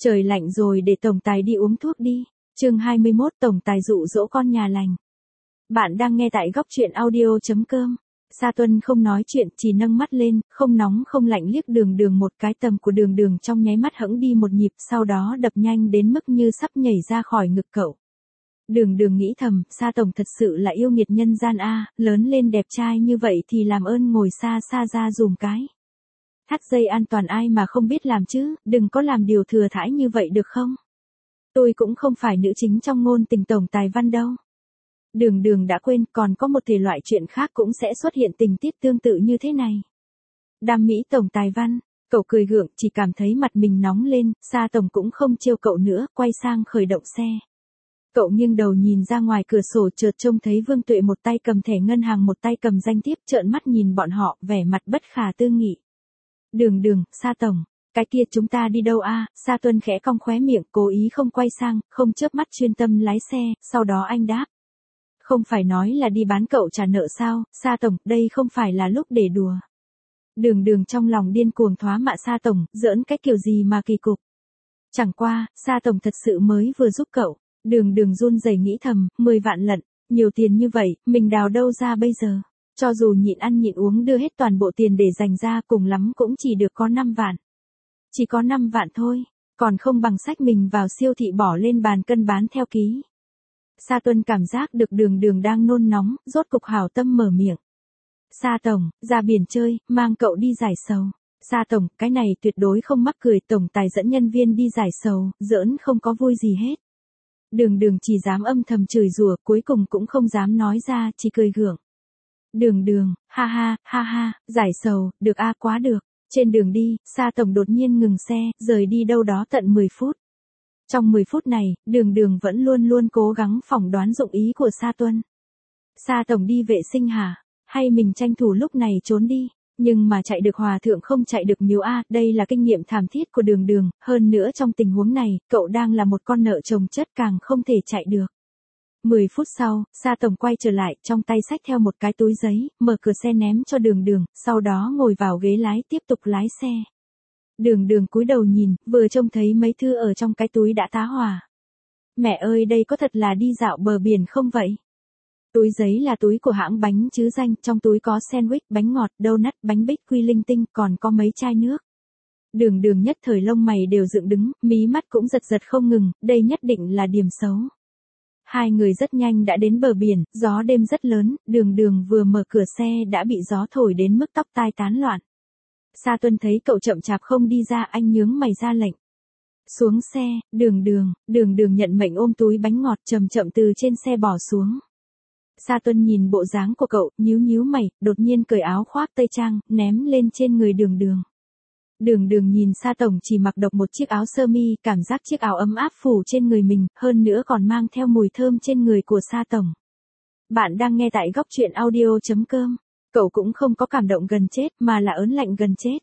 Trời lạnh rồi để tổng tài đi uống thuốc đi. Chương 21 tổng tài dụ dỗ con nhà lành. Bạn đang nghe tại góc truyện audio.com. Sa Tuân không nói chuyện, chỉ nâng mắt lên, không nóng không lạnh liếc Đường Đường một cái. Tầm của Đường Đường trong nháy mắt hững đi một nhịp, sau đó đập nhanh đến mức như sắp nhảy ra khỏi ngực cậu. Đường Đường nghĩ thầm, Sa tổng thật sự là yêu nghiệt nhân gian a, lớn lên đẹp trai như vậy thì làm ơn ngồi xa xa ra dùm cái. Thắt dây an toàn ai mà không biết làm chứ, đừng có làm điều thừa thãi như vậy được không? Tôi cũng không phải nữ chính trong ngôn tình tổng tài văn đâu. Đường Đường đã quên, còn có một thể loại chuyện khác cũng sẽ xuất hiện tình tiết tương tự như thế này. Đam mỹ tổng tài văn, cậu cười gượng, chỉ cảm thấy mặt mình nóng lên. Sa tổng cũng không trêu cậu nữa, quay sang khởi động xe. Cậu nghiêng đầu nhìn ra ngoài cửa sổ, chợt trông thấy Vương Tuệ một tay cầm thẻ ngân hàng một tay cầm danh thiếp, trợn mắt nhìn bọn họ, vẻ mặt bất khả tư nghị. Đường Đường, Sa tổng, cái kia chúng ta đi đâu a? Sa Tuân khẽ cong khóe miệng, cố ý không quay sang, không chớp mắt chuyên tâm lái xe, sau đó anh đáp. Không phải nói là đi bán cậu trả nợ sao, Sa tổng, đây không phải là lúc để đùa. Đường Đường trong lòng điên cuồng thoá mạ Sa tổng, giỡn cái kiểu gì mà kỳ cục. Chẳng qua, Sa tổng thật sự mới vừa giúp cậu. Đường Đường run rẩy nghĩ thầm, 10 vạn lận, nhiều tiền như vậy, mình đào đâu ra bây giờ. Cho dù nhịn ăn nhịn uống đưa hết toàn bộ tiền để dành ra, cùng lắm cũng chỉ được có 5 vạn. Chỉ có 5 vạn thôi, còn không bằng xách mình vào siêu thị bỏ lên bàn cân bán theo ký. Sa Tuân cảm giác được Đường Đường đang nôn nóng, rốt cục hảo tâm mở miệng. Sa tổng, ra biển chơi, mang cậu đi giải sầu. Sa tổng, cái này tuyệt đối không mắc cười, tổng tài dẫn nhân viên đi giải sầu, giỡn không có vui gì hết. Đường Đường chỉ dám âm thầm chửi rủa, cuối cùng cũng không dám nói ra, chỉ cười gượng. Đường Đường, ha ha, giải sầu, được a, quá được. Trên đường đi, Sa tổng đột nhiên ngừng xe, rời đi đâu đó tận 10 phút. Trong 10 phút này, Đường Đường vẫn luôn luôn cố gắng phỏng đoán dụng ý của Sa Tuân. Sa tổng đi vệ sinh hả? Hay mình tranh thủ lúc này trốn đi? Nhưng mà chạy được hòa thượng không chạy được miếu a, đây là kinh nghiệm thảm thiết của Đường Đường, hơn nữa trong tình huống này, cậu đang là một con nợ chồng chất, càng không thể chạy được. 10 phút sau, Sa tổng quay trở lại, trong tay xách theo một cái túi giấy, mở cửa xe ném cho Đường Đường, sau đó ngồi vào ghế lái tiếp tục lái xe. Đường Đường cúi đầu nhìn, vừa trông thấy mấy thư ở trong cái túi đã tá hỏa. Mẹ ơi, đây có thật là đi dạo bờ biển không vậy? Túi giấy là túi của hãng bánh chứ danh, trong túi có sandwich, bánh ngọt, donut, bánh bích quy linh tinh, còn có mấy chai nước. Đường Đường nhất thời lông mày đều dựng đứng, mí mắt cũng giật giật không ngừng, đây nhất định là điểm xấu. Hai người rất nhanh đã đến bờ biển, gió đêm rất lớn, Đường Đường vừa mở cửa xe đã bị gió thổi đến mức tóc tai tán loạn. Sa Tuân thấy cậu chậm chạp không đi ra, anh nhướng mày ra lệnh. Xuống xe, Đường Đường nhận mệnh ôm túi bánh ngọt chậm chậm từ trên xe bỏ xuống. Sa Tuân nhìn bộ dáng của cậu, nhíu mày, đột nhiên cởi áo khoác tây trang, ném lên trên người Đường Đường. Đường Đường nhìn Sa tổng chỉ mặc độc một chiếc áo sơ mi, cảm giác chiếc áo ấm áp phủ trên người mình, hơn nữa còn mang theo mùi thơm trên người của Sa tổng. Bạn đang nghe tại góc truyện audio.com. Cậu cũng không có cảm động gần chết, mà là ớn lạnh gần chết.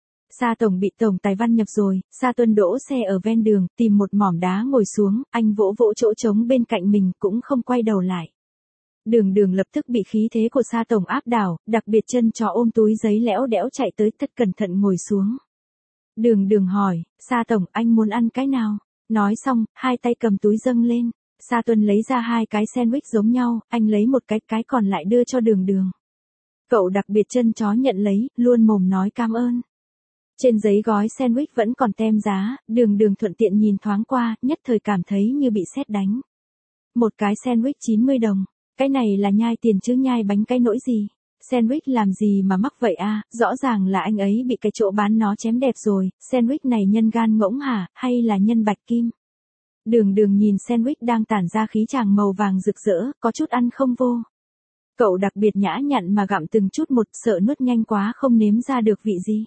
Sa tổng bị tổng tài văn nhập rồi. Sa Tuân đỗ xe ở ven đường, tìm một mỏm đá ngồi xuống, anh vỗ vỗ chỗ trống bên cạnh mình, cũng không quay đầu lại. Đường Đường lập tức bị khí thế của Sa tổng áp đảo, đặc biệt chân chó ôm túi giấy lẽo đẽo chạy tới, thật cẩn thận ngồi xuống. Đường Đường hỏi, Sa tổng, anh muốn ăn cái nào? Nói xong, hai tay cầm túi dâng lên. Sa Tuân lấy ra hai cái sandwich giống nhau, anh lấy một cái còn lại đưa cho Đường Đường. Cậu đặc biệt chân chó nhận lấy, luôn mồm nói cảm ơn. Trên giấy gói sandwich vẫn còn tem giá, Đường Đường thuận tiện nhìn thoáng qua, nhất thời cảm thấy như bị sét đánh. Một cái sandwich 90 đồng, cái này là nhai tiền chứ nhai bánh cái nỗi gì. Sandwich làm gì mà mắc vậy a, rõ ràng là anh ấy bị cái chỗ bán nó chém đẹp rồi, sandwich này nhân gan ngỗng hả, hay là nhân bạch kim? Đường Đường nhìn sandwich đang tản ra khí chàng màu vàng rực rỡ, có chút ăn không vô. Cậu đặc biệt nhã nhặn mà gặm từng chút một, sợ nuốt nhanh quá không nếm ra được vị gì.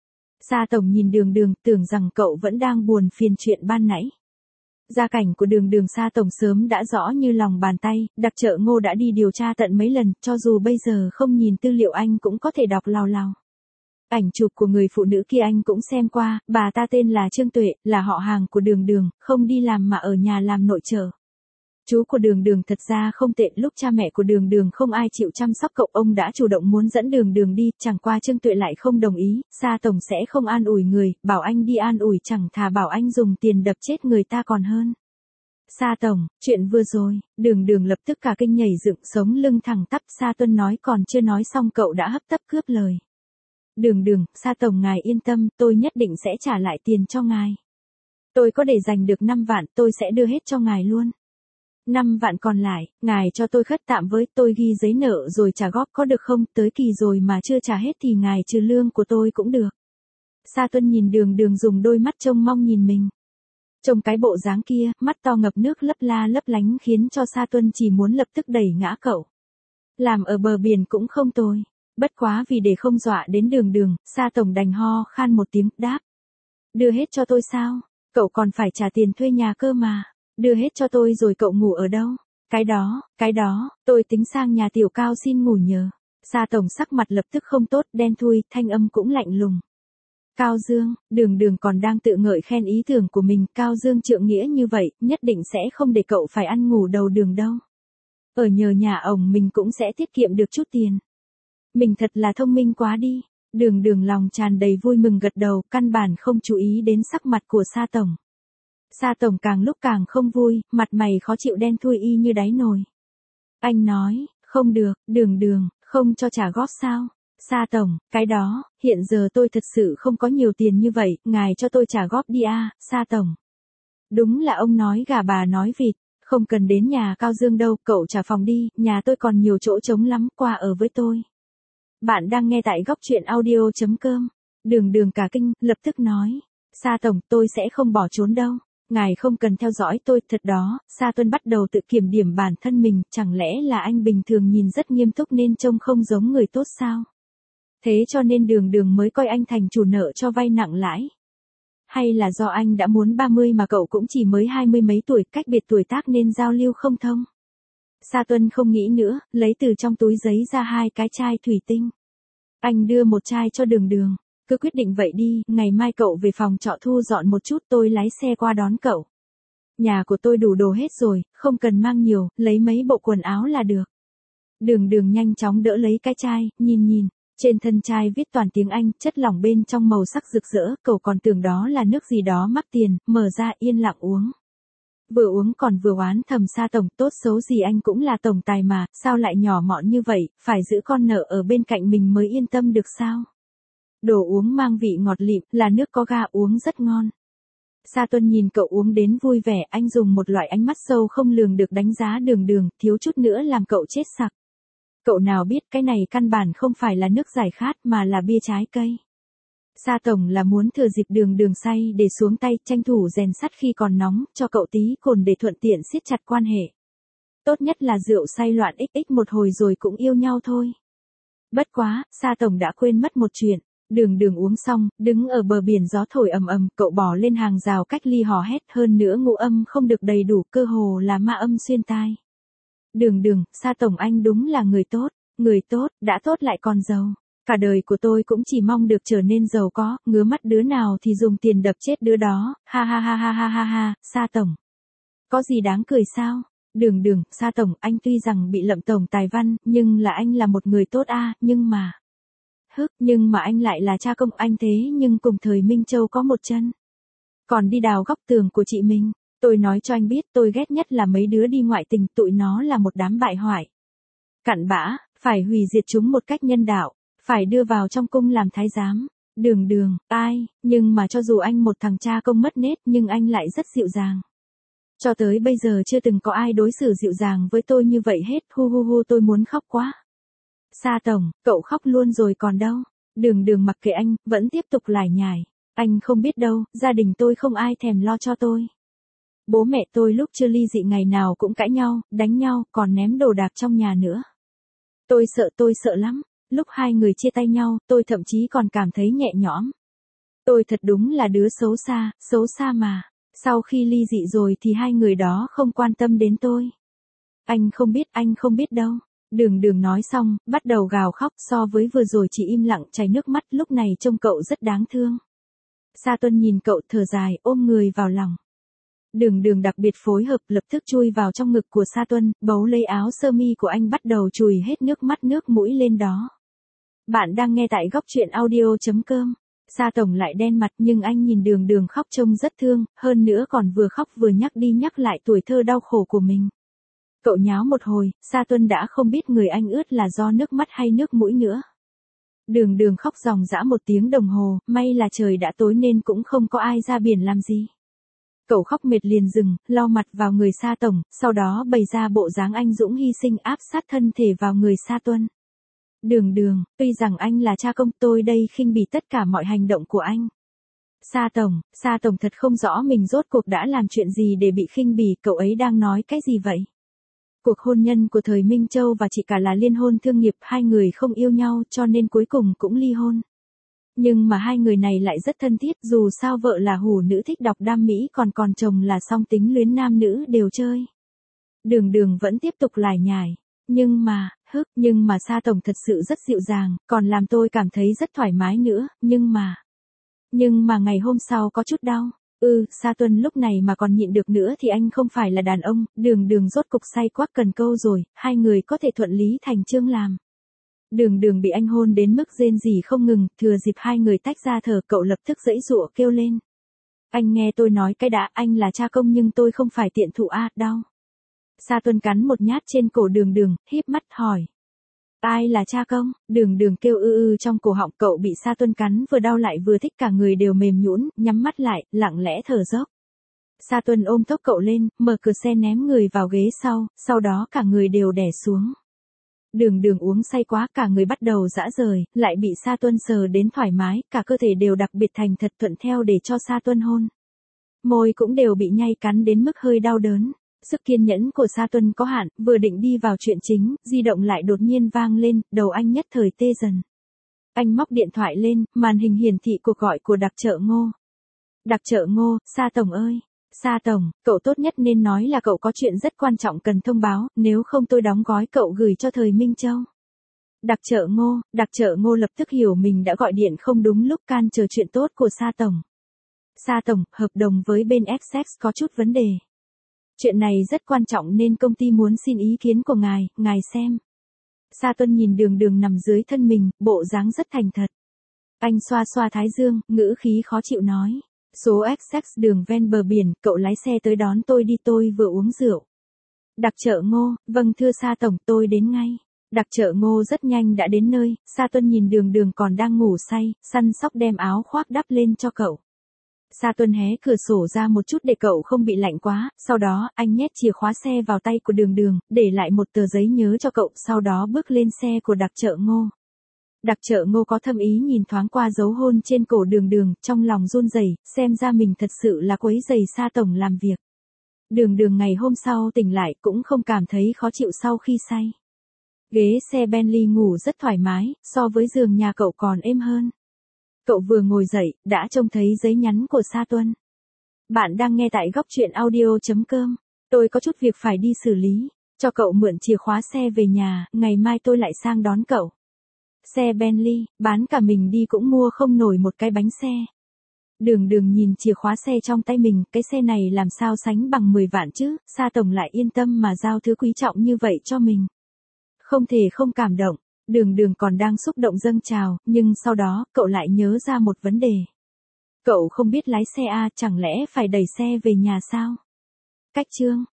Sa tổng nhìn Đường Đường, tưởng rằng cậu vẫn đang buồn phiền chuyện ban nãy. Gia cảnh của Đường Đường Sa tổng sớm đã rõ như lòng bàn tay, đặc trợ Ngô đã đi điều tra tận mấy lần, cho dù bây giờ không nhìn tư liệu anh cũng có thể đọc lào lào. Ảnh chụp của người phụ nữ kia anh cũng xem qua, bà ta tên là Trương Tuệ, là họ hàng của Đường Đường, không đi làm mà ở nhà làm nội trợ. Chú của Đường Đường thật ra không tệ, lúc cha mẹ của Đường Đường không ai chịu chăm sóc cậu, ông đã chủ động muốn dẫn Đường Đường đi, chẳng qua Trương Tuệ lại không đồng ý, Sa tổng sẽ không an ủi người, bảo anh đi an ủi chẳng thà bảo anh dùng tiền đập chết người ta còn hơn. Sa tổng, chuyện vừa rồi, Đường Đường lập tức cả kinh nhảy dựng, sống lưng thẳng tắp. Sa Tuân nói còn chưa nói xong cậu đã hấp tấp cướp lời. Đường Đường, Sa tổng ngài yên tâm, tôi nhất định sẽ trả lại tiền cho ngài. Tôi có để dành được 5 vạn, tôi sẽ đưa hết cho ngài luôn. 5 vạn còn lại, ngài cho tôi khất tạm với, tôi ghi giấy nợ rồi trả góp có được không, tới kỳ rồi mà chưa trả hết thì ngài trừ lương của tôi cũng được. Sa Tuân nhìn Đường Đường dùng đôi mắt trông mong nhìn mình. Trông cái bộ dáng kia, mắt to ngập nước lấp la lấp lánh khiến cho Sa Tuân chỉ muốn lập tức đẩy ngã cậu. Làm ở bờ biển cũng không tồi. Bất quá vì để không dọa đến Đường Đường, Sa tổng đành ho khan một tiếng, đáp. Đưa hết cho tôi sao? Cậu còn phải trả tiền thuê nhà cơ mà. Đưa hết cho tôi rồi cậu ngủ ở đâu? Cái đó, tôi tính sang nhà Tiểu Cao xin ngủ nhờ. Sa tổng sắc mặt lập tức không tốt, đen thui, thanh âm cũng lạnh lùng. Cao Dương, Đường Đường còn đang tự ngợi khen ý tưởng của mình, Cao Dương trượng nghĩa như vậy, nhất định sẽ không để cậu phải ăn ngủ đầu đường đâu. Ở nhờ nhà ổng mình cũng sẽ tiết kiệm được chút tiền. Mình thật là thông minh quá đi. Đường Đường lòng tràn đầy vui mừng gật đầu, căn bản không chú ý đến sắc mặt của Sa tổng. Sa tổng càng lúc càng không vui, mặt mày khó chịu đen thui y như đáy nồi. Anh nói, không được, Đường Đường, không cho trả góp sao? Sa tổng, cái đó, hiện giờ tôi thật sự không có nhiều tiền như vậy, ngài cho tôi trả góp đi a, Sa tổng. Đúng là ông nói gà bà nói vịt, không cần đến nhà Cao Dương đâu, cậu trả phòng đi, nhà tôi còn nhiều chỗ trống lắm, qua ở với tôi. Bạn đang nghe tại góc truyện audio.com. Đường Đường cả kinh, lập tức nói. Sa tổng, tôi sẽ không bỏ trốn đâu. Ngài không cần theo dõi tôi, thật đó. Sa Tuân bắt đầu tự kiểm điểm bản thân mình, chẳng lẽ là anh bình thường nhìn rất nghiêm túc nên trông không giống người tốt sao? Thế cho nên Đường Đường mới coi anh thành chủ nợ cho vay nặng lãi. Hay là do anh đã muốn 30 mà cậu cũng chỉ mới 20 mấy tuổi, cách biệt tuổi tác nên giao lưu không thông. Sa Tuân không nghĩ nữa, lấy từ trong túi giấy ra 2 cái chai thủy tinh. Anh đưa một chai cho Đường Đường, cứ quyết định vậy đi, ngày mai cậu về phòng trọ thu dọn một chút, tôi lái xe qua đón cậu. Nhà của tôi đủ đồ hết rồi, không cần mang nhiều, lấy mấy bộ quần áo là được. Đường Đường nhanh chóng đỡ lấy cái chai, nhìn. Trên thân chai viết toàn tiếng Anh, chất lỏng bên trong màu sắc rực rỡ, cậu còn tưởng đó là nước gì đó mắc tiền, mở ra yên lặng uống. Vừa uống còn vừa oán thầm Sa tổng, tốt xấu gì anh cũng là tổng tài mà, sao lại nhỏ mọn như vậy, phải giữ con nợ ở bên cạnh mình mới yên tâm được sao? Đồ uống mang vị ngọt lịm, là nước có ga, uống rất ngon. Sa Tuân nhìn cậu uống đến vui vẻ, anh dùng một loại ánh mắt sâu không lường được đánh giá Đường Đường, thiếu chút nữa làm cậu chết sặc. Cậu nào biết cái này căn bản không phải là nước giải khát mà là bia trái cây. Sa tổng là muốn thừa dịp Đường Đường say để xuống tay, tranh thủ rèn sắt khi còn nóng, cho cậu tí cồn để thuận tiện siết chặt quan hệ. Tốt nhất là rượu say loạn xx một hồi rồi cũng yêu nhau thôi. Bất quá, Sa tổng đã quên mất một chuyện. Đường Đường uống xong, đứng ở bờ biển gió thổi ầm ầm, cậu bỏ lên hàng rào cách ly hò hét, hơn nữa ngũ âm không được đầy đủ, cơ hồ là ma âm xuyên tai. Đường Đường, Sa tổng anh đúng là người tốt, đã tốt lại còn giàu. Cả đời của tôi cũng chỉ mong được trở nên giàu có, ngứa mắt đứa nào thì dùng tiền đập chết đứa đó, ha ha ha ha ha ha ha, Sa tổng. Có gì đáng cười sao? Đường Đường, Sa tổng, anh tuy rằng bị lậm tổng tài văn, nhưng là anh là một người tốt a, nhưng mà anh lại là cha công anh thế nhưng cùng thời Minh Châu có một chân. Còn đi đào góc tường của chị mình. Tôi nói cho anh biết, tôi ghét nhất là mấy đứa đi ngoại tình, tụi nó là một đám bại hoại. Cặn bã, phải hủy diệt chúng một cách nhân đạo, phải đưa vào trong cung làm thái giám. Đường Đường, ai, nhưng mà cho dù anh một thằng cha công mất nết nhưng anh lại rất dịu dàng. Cho tới bây giờ chưa từng có ai đối xử dịu dàng với tôi như vậy hết, hu hu hu, tôi muốn khóc quá. Sa tổng, cậu khóc luôn rồi còn đâu. Đường Đường mặc kệ anh, vẫn tiếp tục lải nhải. Anh không biết đâu, gia đình tôi không ai thèm lo cho tôi. Bố mẹ tôi lúc chưa ly dị ngày nào cũng cãi nhau, đánh nhau, còn ném đồ đạc trong nhà nữa. Tôi sợ lắm. Lúc hai người chia tay nhau, tôi thậm chí còn cảm thấy nhẹ nhõm. Tôi thật đúng là đứa xấu xa mà. Sau khi ly dị rồi thì hai người đó không quan tâm đến tôi. Anh không biết đâu. Đường Đường nói xong, bắt đầu gào khóc, so với vừa rồi chỉ im lặng chảy nước mắt, lúc này trông cậu rất đáng thương. Sa Tuân nhìn cậu thở dài, ôm người vào lòng. Đường Đường đặc biệt phối hợp, lập tức chui vào trong ngực của Sa Tuân, bấu lấy áo sơ mi của anh bắt đầu chùi hết nước mắt nước mũi lên đó. Bạn đang nghe tại góc truyện audio.com. Sa Tổng lại đen mặt nhưng anh nhìn Đường Đường khóc trông rất thương, hơn nữa còn vừa khóc vừa nhắc đi nhắc lại tuổi thơ đau khổ của mình. Cậu nháo một hồi, Sa Tuân đã không biết người anh ướt là do nước mắt hay nước mũi nữa. Đường Đường khóc ròng rã 1 tiếng đồng hồ, may là trời đã tối nên cũng không có ai ra biển làm gì. Cậu khóc mệt liền dừng, lau mặt vào người Sa Tổng, sau đó bày ra bộ dáng anh dũng hy sinh áp sát thân thể vào người Sa Tuân. Đường Đường, tuy rằng anh là cha công, tôi đây khinh bỉ tất cả mọi hành động của anh. Sa Tổng thật không rõ mình rốt cuộc đã làm chuyện gì để bị khinh bỉ, cậu ấy đang nói cái gì vậy? Cuộc hôn nhân của thời Minh Châu và chị cả là liên hôn thương nghiệp, hai người không yêu nhau cho nên cuối cùng cũng ly hôn. Nhưng mà hai người này lại rất thân thiết, dù sao vợ là hủ nữ thích đọc đam mỹ còn chồng là song tính luyến nam nữ đều chơi. Đường Đường vẫn tiếp tục lải nhải. Nhưng mà Sa Tổng thật sự rất dịu dàng, còn làm tôi cảm thấy rất thoải mái nữa, nhưng mà ngày hôm sau có chút đau. Sa Tuân lúc này mà còn nhịn được nữa thì anh không phải là đàn ông. Đường Đường rốt cục say quắc cần câu rồi, hai người có thể thuận lý thành chương làm. Đường Đường bị anh hôn đến mức rên rỉ không ngừng, thừa dịp hai người tách ra thở, cậu lập tức giãy giụa kêu lên. Anh nghe tôi nói cái đã, anh là cha công nhưng tôi không phải tiện thụ đau. Sa Tuân cắn một nhát trên cổ Đường Đường, híp mắt hỏi. Ai là cha công? Đường Đường kêu trong cổ họng, cậu bị Sa Tuân cắn vừa đau lại vừa thích, cả người đều mềm nhũn, nhắm mắt lại, lặng lẽ thở dốc. Sa Tuân ôm tóc cậu lên, mở cửa xe ném người vào ghế sau đó cả người đều đè xuống. Đường Đường uống say quá, cả người bắt đầu rã rời, lại bị Sa Tuân sờ đến thoải mái, cả cơ thể đều đặc biệt thành thật thuận theo để cho Sa Tuân hôn. Môi cũng đều bị nhai cắn đến mức hơi đau đớn. Sức kiên nhẫn của Sa Tuân có hạn, vừa định đi vào chuyện chính, di động lại đột nhiên vang lên, đầu anh nhất thời tê dần. Anh móc điện thoại lên, màn hình hiển thị cuộc gọi của Đặc Chợ Ngô. Đặc Chợ Ngô, Sa Tổng ơi. Sa Tổng, cậu tốt nhất nên nói là cậu có chuyện rất quan trọng cần thông báo, nếu không tôi đóng gói cậu gửi cho thời Minh Châu. Đặc Chợ Ngô lập tức hiểu mình đã gọi điện không đúng lúc, can trở chuyện tốt của Sa Tổng. Sa Tổng, hợp đồng với bên Essex có chút vấn đề. Chuyện này rất quan trọng nên công ty muốn xin ý kiến của ngài xem. Sa Tuân nhìn Đường Đường nằm dưới thân mình, bộ dáng rất thành thật. Anh xoa xoa thái dương, ngữ khí khó chịu nói. Số Essex đường ven bờ biển, cậu lái xe tới đón tôi đi, tôi vừa uống rượu. Đặc Chợ Ngô, vâng thưa Sa Tổng, tôi đến ngay. Đặc Chợ Ngô rất nhanh đã đến nơi, Sa Tuân nhìn Đường Đường còn đang ngủ say, săn sóc đem áo khoác đắp lên cho cậu. Sa Tuân hé cửa sổ ra một chút để cậu không bị lạnh quá, sau đó anh nhét chìa khóa xe vào tay của Đường Đường, để lại một tờ giấy nhớ cho cậu, sau đó bước lên xe của Đặc Chợ Ngô. Đặc Chợ Ngô có thâm ý nhìn thoáng qua dấu hôn trên cổ Đường Đường, trong lòng run rẩy, xem ra mình thật sự là quấy rầy Sa Tổng làm việc. Đường Đường ngày hôm sau tỉnh lại cũng không cảm thấy khó chịu sau khi say. Ghế xe Bentley ngủ rất thoải mái, so với giường nhà cậu còn êm hơn. Cậu vừa ngồi dậy, đã trông thấy giấy nhắn của Sa Tuân. Bạn đang nghe tại góc truyện audio.com. Tôi có chút việc phải đi xử lý, cho cậu mượn chìa khóa xe về nhà, ngày mai tôi lại sang đón cậu. Xe Bentley, bán cả mình đi cũng mua không nổi một cái bánh xe. Đường Đường nhìn chìa khóa xe trong tay mình, cái xe này làm sao sánh bằng 10 vạn chứ, Sa Tổng lại yên tâm mà giao thứ quý trọng như vậy cho mình. Không thể không cảm động. Đường Đường còn đang xúc động dâng trào, nhưng sau đó, cậu lại nhớ ra một vấn đề. Cậu không biết lái xe chẳng lẽ phải đẩy xe về nhà sao? Cách chương.